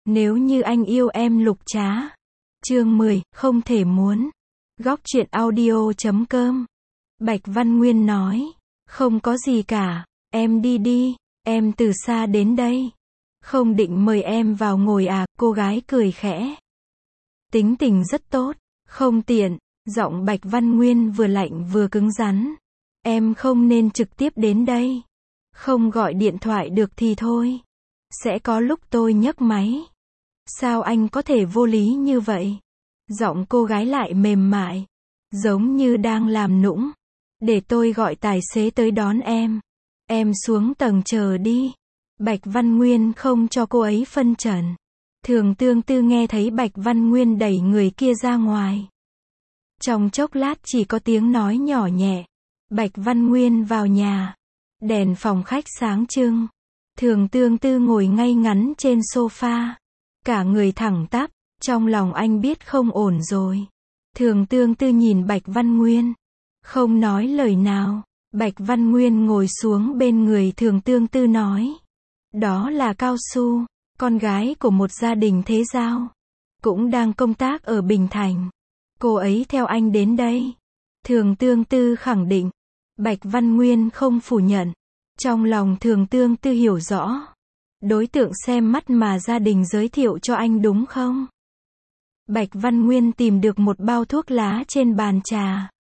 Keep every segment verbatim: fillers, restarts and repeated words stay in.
Nếu như anh yêu em Lục Trá. Chương mười, không thể muốn. Góc truyện audio chấm com. Bạch Văn Nguyên nói, không có gì cả, em đi đi, em từ xa đến đây. Không định mời em vào ngồi à, cô gái cười khẽ. Tính tình rất tốt, không tiện, giọng Bạch Văn Nguyên vừa lạnh vừa cứng rắn. Em không nên trực tiếp đến đây. Không gọi điện thoại được thì thôi. Sẽ có lúc tôi nhấc máy. Sao anh có thể vô lý như vậy? Giọng cô gái lại mềm mại, giống như đang làm nũng. Để tôi gọi tài xế tới đón em. Em xuống tầng chờ đi. Bạch Văn Nguyên không cho cô ấy phân trần. Thường Tương Tư nghe thấy Bạch Văn Nguyên đẩy người kia ra ngoài. Trong chốc lát chỉ có tiếng nói nhỏ nhẹ. Bạch Văn Nguyên vào nhà. Đèn phòng khách sáng trưng. Thường Tương Tư ngồi ngay ngắn trên sofa. Cả người thẳng tắp. Trong lòng anh biết không ổn rồi. Thường Tương Tư nhìn Bạch Văn Nguyên. Không nói lời nào. Bạch Văn Nguyên ngồi xuống bên người Thường Tương Tư nói. Đó là Cao Su, con gái của một gia đình thế giao. Cũng đang công tác ở Bình Thành. Cô ấy theo anh đến đây. Thường Tương Tư khẳng định. Bạch Văn Nguyên không phủ nhận. Trong lòng Thường Tương Tư hiểu rõ. Đối tượng xem mắt mà gia đình giới thiệu cho anh đúng không? Bạch Văn Nguyên tìm được một bao thuốc lá trên bàn trà.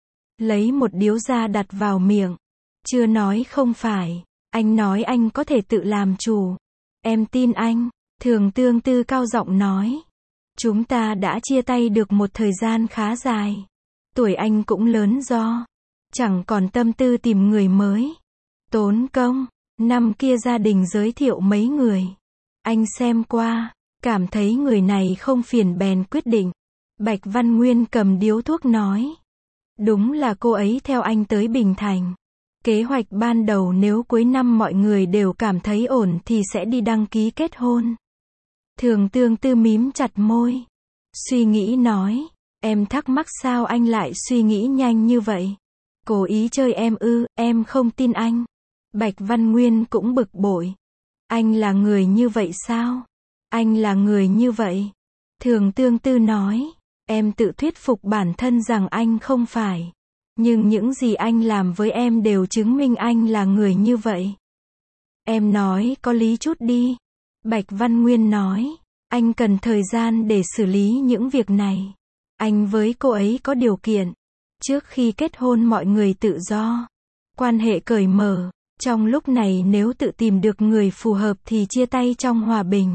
Lấy một điếu ra đặt vào miệng. Chưa nói không phải. Anh nói anh có thể tự làm chủ. Em tin anh. Thường Tương Tư cao giọng nói. Chúng ta đã chia tay được một thời gian khá dài. Tuổi anh cũng lớn do. Chẳng còn tâm tư tìm người mới. Tốn công. Năm kia gia đình giới thiệu mấy người. Anh xem qua. Cảm thấy người này không phiền bèn quyết định. Bạch Văn Nguyên cầm điếu thuốc nói. Đúng là cô ấy theo anh tới Bình Thành. Kế hoạch ban đầu nếu cuối năm mọi người đều cảm thấy ổn thì sẽ đi đăng ký kết hôn. Thường Tương Tư mím chặt môi. Suy nghĩ nói. Em thắc mắc sao anh lại suy nghĩ nhanh như vậy? Cố ý chơi em ư, em không tin anh. Bạch Văn Nguyên cũng bực bội. Anh là người như vậy sao? Anh là người như vậy. Thường Tương Tư nói. Em tự thuyết phục bản thân rằng anh không phải. Nhưng những gì anh làm với em đều chứng minh anh là người như vậy. Em nói có lý chút đi. Bạch Văn Nguyên nói. Anh cần thời gian để xử lý những việc này. Anh với cô ấy có điều kiện. Trước khi kết hôn mọi người tự do. Quan hệ cởi mở. Trong lúc này nếu tự tìm được người phù hợp thì chia tay trong hòa bình.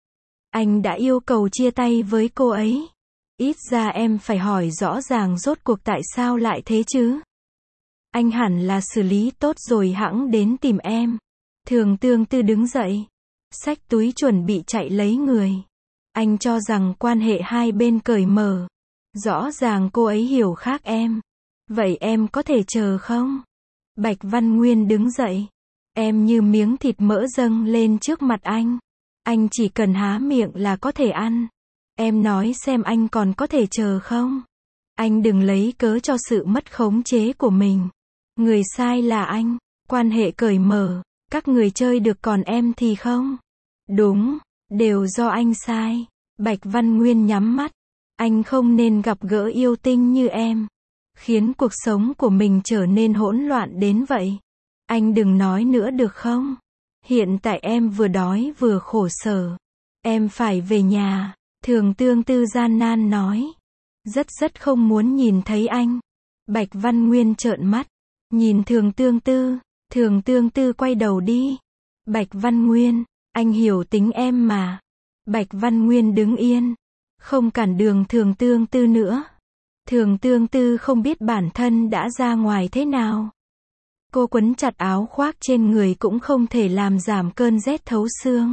Anh đã yêu cầu chia tay với cô ấy. Ít ra em phải hỏi rõ ràng rốt cuộc tại sao lại thế chứ. Anh hẳn là xử lý tốt rồi hẵng đến tìm em. Thường Tương Tư đứng dậy. Xách túi chuẩn bị chạy lấy người. Anh cho rằng quan hệ hai bên cởi mở. Rõ ràng cô ấy hiểu khác em. Vậy em có thể chờ không? Bạch Văn Nguyên đứng dậy. Em như miếng thịt mỡ dâng lên trước mặt anh. Anh chỉ cần há miệng là có thể ăn. Em nói xem anh còn có thể chờ không? Anh đừng lấy cớ cho sự mất khống chế của mình. Người sai là anh. Quan hệ cởi mở. Các người chơi được còn em thì không. Đúng. Đều do anh sai. Bạch Văn Nguyên nhắm mắt. Anh không nên gặp gỡ yêu tinh như em. Khiến cuộc sống của mình trở nên hỗn loạn đến vậy. Anh đừng nói nữa được không? Hiện tại em vừa đói vừa khổ sở. Em phải về nhà. Thường Tương Tư gian nan nói. Rất rất không muốn nhìn thấy anh. Bạch Văn Nguyên trợn mắt. Nhìn Thường Tương Tư. Thường Tương Tư quay đầu đi. Bạch Văn Nguyên. Anh hiểu tính em mà. Bạch Văn Nguyên đứng yên. Không cản đường Thường Tương Tư nữa. Thường Tương Tư không biết bản thân đã ra ngoài thế nào. Cô quấn chặt áo khoác trên người cũng không thể làm giảm cơn rét thấu xương.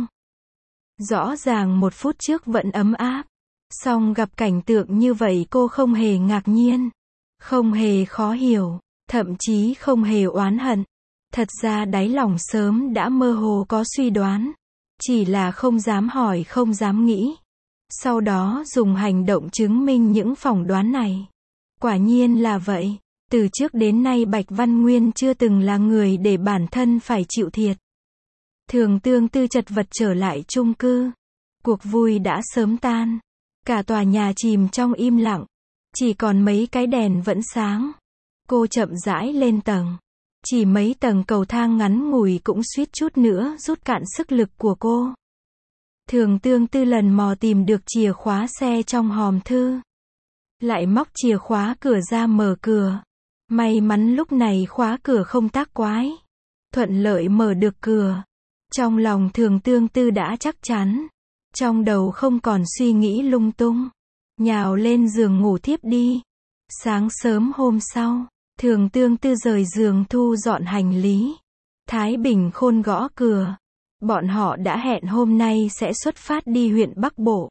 Rõ ràng một phút trước vẫn ấm áp. Song gặp cảnh tượng như vậy cô không hề ngạc nhiên. Không hề khó hiểu. Thậm chí không hề oán hận. Thật ra đáy lòng sớm đã mơ hồ có suy đoán. Chỉ là không dám hỏi không dám nghĩ. Sau đó dùng hành động chứng minh những phỏng đoán này. Quả nhiên là vậy. Từ trước đến nay Bạch Văn Nguyên chưa từng là người để bản thân phải chịu thiệt. Thường Tương Tư chật vật trở lại chung cư. Cuộc vui đã sớm tan. Cả tòa nhà chìm trong im lặng. Chỉ còn mấy cái đèn vẫn sáng. Cô chậm rãi lên tầng. Chỉ mấy tầng cầu thang ngắn ngủi cũng suýt chút nữa rút cạn sức lực của cô. Thường Tương Tư lần mò tìm được chìa khóa xe trong hòm thư. Lại móc chìa khóa cửa ra mở cửa. May mắn lúc này khóa cửa không tác quái. Thuận lợi mở được cửa. Trong lòng Thường Tương Tư đã chắc chắn. Trong đầu không còn suy nghĩ lung tung. Nhào lên giường ngủ thiếp đi. Sáng sớm hôm sau, Thường Tương Tư rời giường thu dọn hành lý. Thái Bình Khôn gõ cửa. Bọn họ đã hẹn hôm nay sẽ xuất phát đi huyện Bắc Bộ.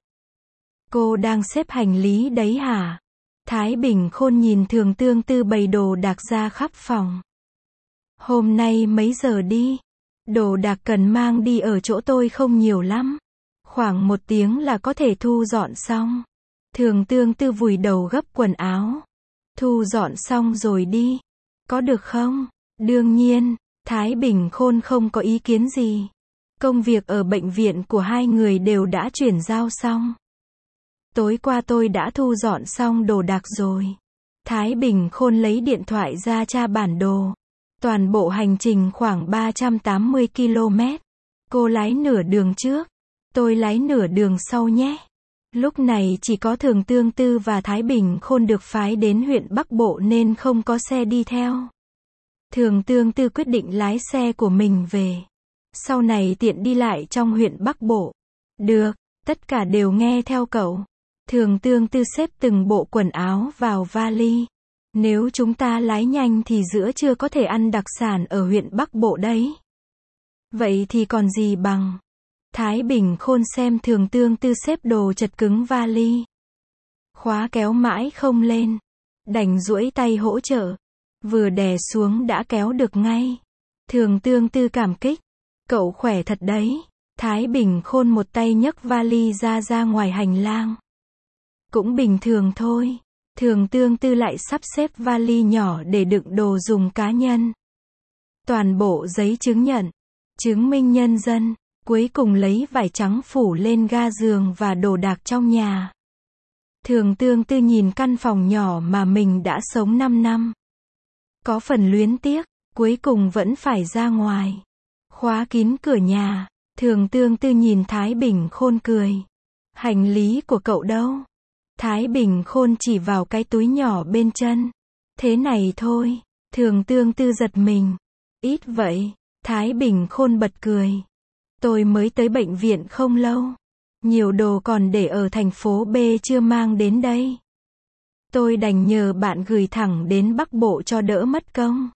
Cô đang xếp hành lý đấy hả? Thái Bình Khôn nhìn Thường Tương Tư bày đồ đạc ra khắp phòng. Hôm nay mấy giờ đi? Đồ đạc cần mang đi ở chỗ tôi không nhiều lắm. Khoảng một tiếng là có thể thu dọn xong. Thường Tương Tư vùi đầu gấp quần áo. Thu dọn xong rồi đi. Có được không? Đương nhiên, Thái Bình Khôn không có ý kiến gì. Công việc ở bệnh viện của hai người đều đã chuyển giao xong. Tối qua tôi đã thu dọn xong đồ đạc rồi. Thái Bình Khôn lấy điện thoại ra tra bản đồ. Toàn bộ hành trình khoảng ba trăm tám mươi ki lô mét. Cô lái nửa đường trước. Tôi lái nửa đường sau nhé. Lúc này chỉ có Thường Tương Tư và Thái Bình Khôn được phái đến huyện Bắc Bộ nên không có xe đi theo. Thường Tương Tư quyết định lái xe của mình về. Sau này tiện đi lại trong huyện Bắc Bộ. Được, tất cả đều nghe theo cậu. Thường Tương Tư xếp từng bộ quần áo vào vali. Nếu chúng ta lái nhanh thì giữa trưa có thể ăn đặc sản ở huyện Bắc Bộ đấy. Vậy thì còn gì bằng. Thái Bình Khôn xem Thường Tương Tư xếp đồ chật cứng vali. Khóa kéo mãi không lên. Đành duỗi tay hỗ trợ. Vừa đè xuống đã kéo được ngay. Thường Tương Tư cảm kích. Cậu khỏe thật đấy. Thái Bình Khôn một tay nhấc vali ra ra ngoài hành lang. Cũng bình thường thôi. Thường Tương Tư lại sắp xếp vali nhỏ để đựng đồ dùng cá nhân. Toàn bộ giấy chứng nhận, chứng minh nhân dân, cuối cùng lấy vải trắng phủ lên ga giường và đồ đạc trong nhà. Thường Tương Tư nhìn căn phòng nhỏ mà mình đã sống năm năm. Có phần luyến tiếc, cuối cùng vẫn phải ra ngoài. Khóa kín cửa nhà, Thường Tương Tư nhìn Thái Bình Khôn cười. Hành lý của cậu đâu? Thái Bình Khôn chỉ vào cái túi nhỏ bên chân. Thế này thôi. Thường Tương Tư giật mình. Ít vậy. Thái Bình Khôn bật cười. Tôi mới tới bệnh viện không lâu. Nhiều đồ còn để ở thành phố B chưa mang đến đây. Tôi đành nhờ bạn gửi thẳng đến Bắc Bộ cho đỡ mất công.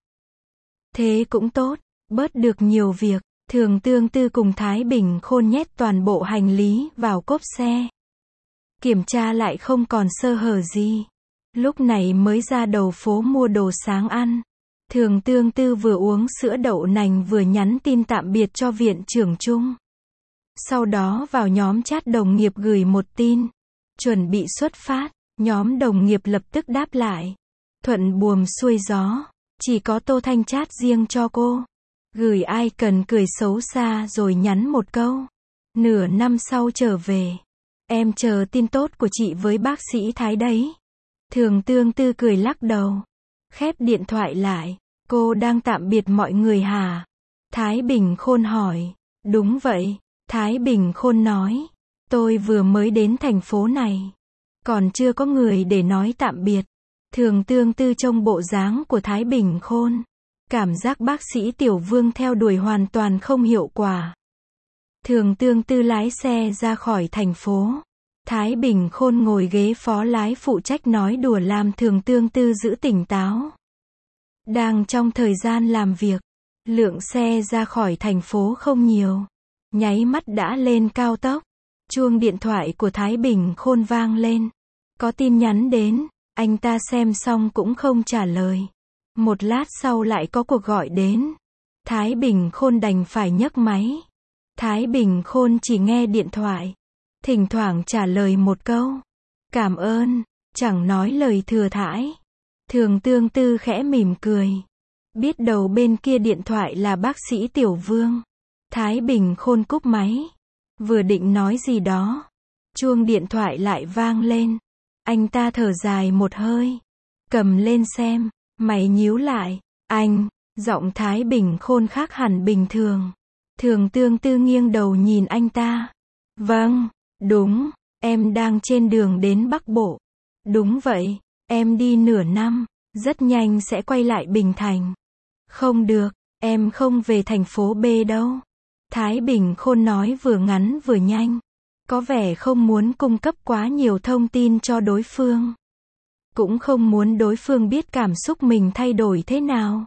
Thế cũng tốt. Bớt được nhiều việc. Thường Tương Tư cùng Thái Bình Khôn nhét toàn bộ hành lý vào cốp xe. Kiểm tra lại không còn sơ hở gì. Lúc này mới ra đầu phố mua đồ sáng ăn. Thường Tương Tư vừa uống sữa đậu nành vừa nhắn tin tạm biệt cho viện trưởng Trung. Sau đó vào nhóm chat đồng nghiệp gửi một tin. Chuẩn bị xuất phát. Nhóm đồng nghiệp lập tức đáp lại. Thuận buồm xuôi gió. Chỉ có Tô Thanh chat riêng cho cô. Gửi ai cần cười xấu xa rồi nhắn một câu. Nửa năm sau trở về. Em chờ tin tốt của chị với bác sĩ Thái đấy. Thường Tương Tư cười lắc đầu. Khép điện thoại lại. Cô đang tạm biệt mọi người hả? Thái Bình Khôn hỏi. Đúng vậy. Thái Bình Khôn nói. Tôi vừa mới đến thành phố này. Còn chưa có người để nói tạm biệt. Thường Tương Tư trông bộ dáng của Thái Bình Khôn. Cảm giác bác sĩ Tiểu Vương theo đuổi hoàn toàn không hiệu quả. Thường Tương Tư lái xe ra khỏi thành phố. Thái Bình Khôn ngồi ghế phó lái phụ trách nói đùa làm Thường Tương Tư giữ tỉnh táo. Đang trong thời gian làm việc, lượng xe ra khỏi thành phố không nhiều. Nháy mắt đã lên cao tốc. Chuông điện thoại của Thái Bình Khôn vang lên. Có tin nhắn đến, anh ta xem xong cũng không trả lời. Một lát sau lại có cuộc gọi đến. Thái Bình Khôn đành phải nhấc máy. Thái Bình Khôn chỉ nghe điện thoại. Thỉnh thoảng trả lời một câu. Cảm ơn, chẳng nói lời thừa thãi. Thường Tương Tư khẽ mỉm cười. Biết đầu bên kia điện thoại là bác sĩ Tiểu Vương. Thái Bình Khôn cúp máy. Vừa định nói gì đó, chuông điện thoại lại vang lên. Anh ta thở dài một hơi, cầm lên xem, mày nhíu lại. Anh, giọng Thái Bình Khôn khác hẳn bình thường. Thường Tương Tư nghiêng đầu nhìn anh ta. Vâng, đúng, em đang trên đường đến Bắc Bộ. Đúng vậy, em đi nửa năm, rất nhanh sẽ quay lại Bình Thành. Không được, em không về thành phố B đâu. Thái Bình Khôn nói vừa ngắn vừa nhanh, có vẻ không muốn cung cấp quá nhiều thông tin cho đối phương. Cũng không muốn đối phương biết cảm xúc mình thay đổi thế nào.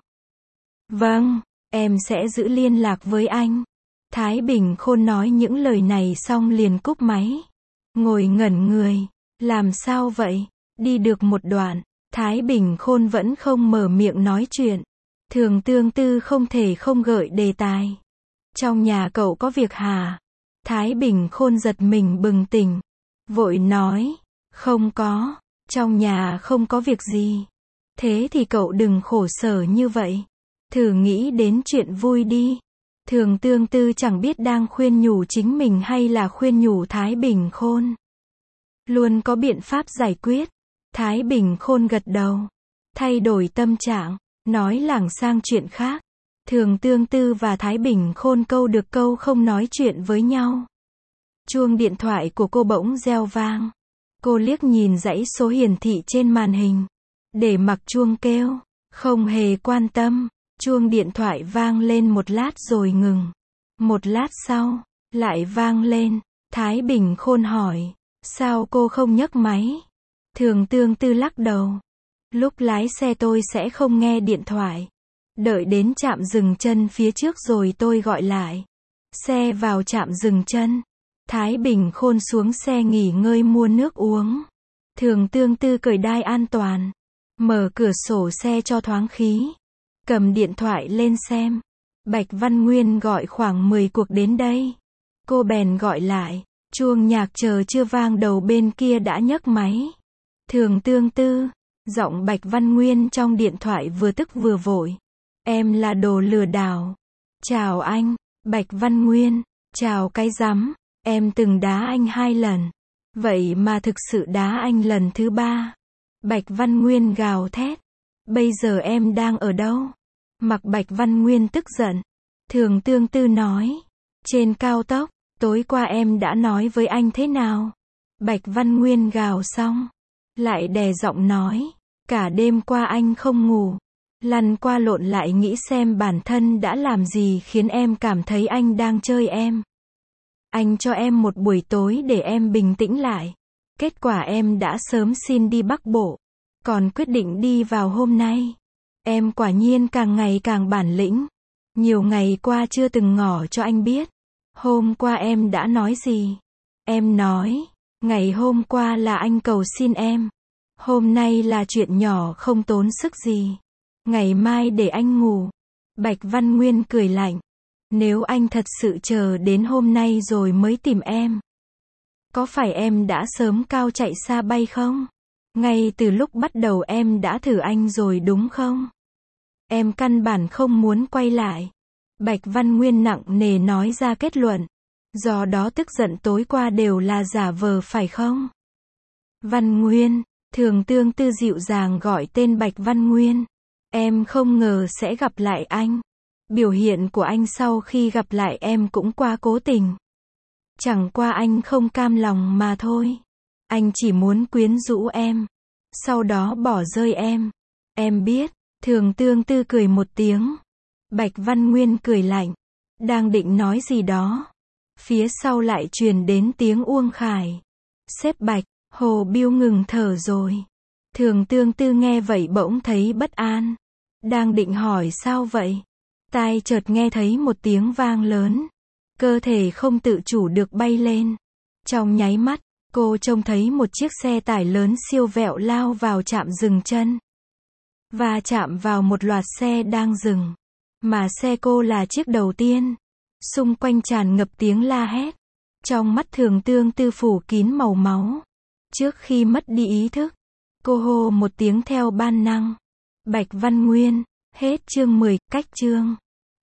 Vâng, em sẽ giữ liên lạc với anh. Thái Bình Khôn nói những lời này xong liền cúp máy. Ngồi ngẩn người, làm sao vậy? Đi được một đoạn, Thái Bình Khôn vẫn không mở miệng nói chuyện. Thường Tương Tư không thể không gợi đề tài. Trong nhà cậu có việc hả? Thái Bình Khôn giật mình bừng tỉnh, vội nói, không có, trong nhà không có việc gì. Thế thì cậu đừng khổ sở như vậy. Thử nghĩ đến chuyện vui đi. Thường Tương Tư chẳng biết đang khuyên nhủ chính mình hay là khuyên nhủ Thái Bình Khôn. Luôn có biện pháp giải quyết. Thái Bình Khôn gật đầu, thay đổi tâm trạng, nói lảng sang chuyện khác. Thường Tương Tư và Thái Bình Khôn câu được câu không nói chuyện với nhau. Chuông điện thoại của cô bỗng reo vang. Cô liếc nhìn dãy số hiển thị trên màn hình. Để mặc chuông kêu, không hề quan tâm. Chuông điện thoại vang lên một lát rồi ngừng. Một lát sau, lại vang lên. Thái Bình Khôn hỏi, sao cô không nhấc máy? Thường Tương Tư lắc đầu. Lúc lái xe tôi sẽ không nghe điện thoại. Đợi đến trạm dừng chân phía trước rồi tôi gọi lại. Xe vào trạm dừng chân. Thái Bình Khôn xuống xe nghỉ ngơi mua nước uống. Thường Tương Tư cởi đai an toàn, mở cửa sổ xe cho thoáng khí, cầm điện thoại lên xem. Bạch Văn Nguyên gọi khoảng mười cuộc đến đây. Cô bèn gọi lại, chuông nhạc chờ chưa vang đầu bên kia đã nhấc máy. Thường Tương Tư, giọng Bạch Văn Nguyên trong điện thoại vừa tức vừa vội. Em là đồ lừa đảo. Chào anh, Bạch Văn Nguyên. Chào cái rắm, em từng đá anh hai lần. Vậy mà thực sự đá anh lần thứ ba. Bạch Văn Nguyên gào thét. Bây giờ em đang ở đâu? Mặc Bạch Văn Nguyên tức giận. Thường Tương Tư nói. Trên cao tốc, tối qua em đã nói với anh thế nào? Bạch Văn Nguyên gào xong, lại đè giọng nói. Cả đêm qua anh không ngủ. Lăn qua lộn lại nghĩ xem bản thân đã làm gì khiến em cảm thấy anh đang chơi em. Anh cho em một buổi tối để em bình tĩnh lại. Kết quả em đã sớm xin đi Bắc Bộ. Còn quyết định đi vào hôm nay. Em quả nhiên càng ngày càng bản lĩnh. Nhiều ngày qua chưa từng ngỏ cho anh biết. Hôm qua em đã nói gì? Em nói, ngày hôm qua là anh cầu xin em. Hôm nay là chuyện nhỏ không tốn sức gì. Ngày mai để anh ngủ. Bạch Văn Nguyên cười lạnh. Nếu anh thật sự chờ đến hôm nay rồi mới tìm em, có phải em đã sớm cao chạy xa bay không? Ngay từ lúc bắt đầu em đã thử anh rồi đúng không? Em căn bản không muốn quay lại. Bạch Văn Nguyên nặng nề nói ra kết luận. Do đó tức giận tối qua đều là giả vờ phải không? Văn Nguyên, Thường Tương Tư dịu dàng gọi tên Bạch Văn Nguyên. Em không ngờ sẽ gặp lại anh. Biểu hiện của anh sau khi gặp lại em cũng quá cố tình. Chẳng qua anh không cam lòng mà thôi. Anh chỉ muốn quyến rũ em, sau đó bỏ rơi em. Em biết. Thường Tương Tư cười một tiếng. Bạch Văn Nguyên cười lạnh. Đang định nói gì đó. Phía sau lại truyền đến tiếng Uông Khải. Sếp Bạch, Hồ Biêu ngừng thở rồi. Thường Tương Tư nghe vậy bỗng thấy bất an. Đang định hỏi sao vậy? Tai chợt nghe thấy một tiếng vang lớn. Cơ thể không tự chủ được bay lên. Trong nháy mắt, cô trông thấy một chiếc xe tải lớn siêu vẹo lao vào trạm dừng chân. Và chạm vào một loạt xe đang dừng. Mà xe cô là chiếc đầu tiên. Xung quanh tràn ngập tiếng la hét. Trong mắt Thường Tương Tư phủ kín màu máu. Trước khi mất đi ý thức, cô hô một tiếng theo ban năng. Bạch Văn Nguyên, hết chương mười, cách chương.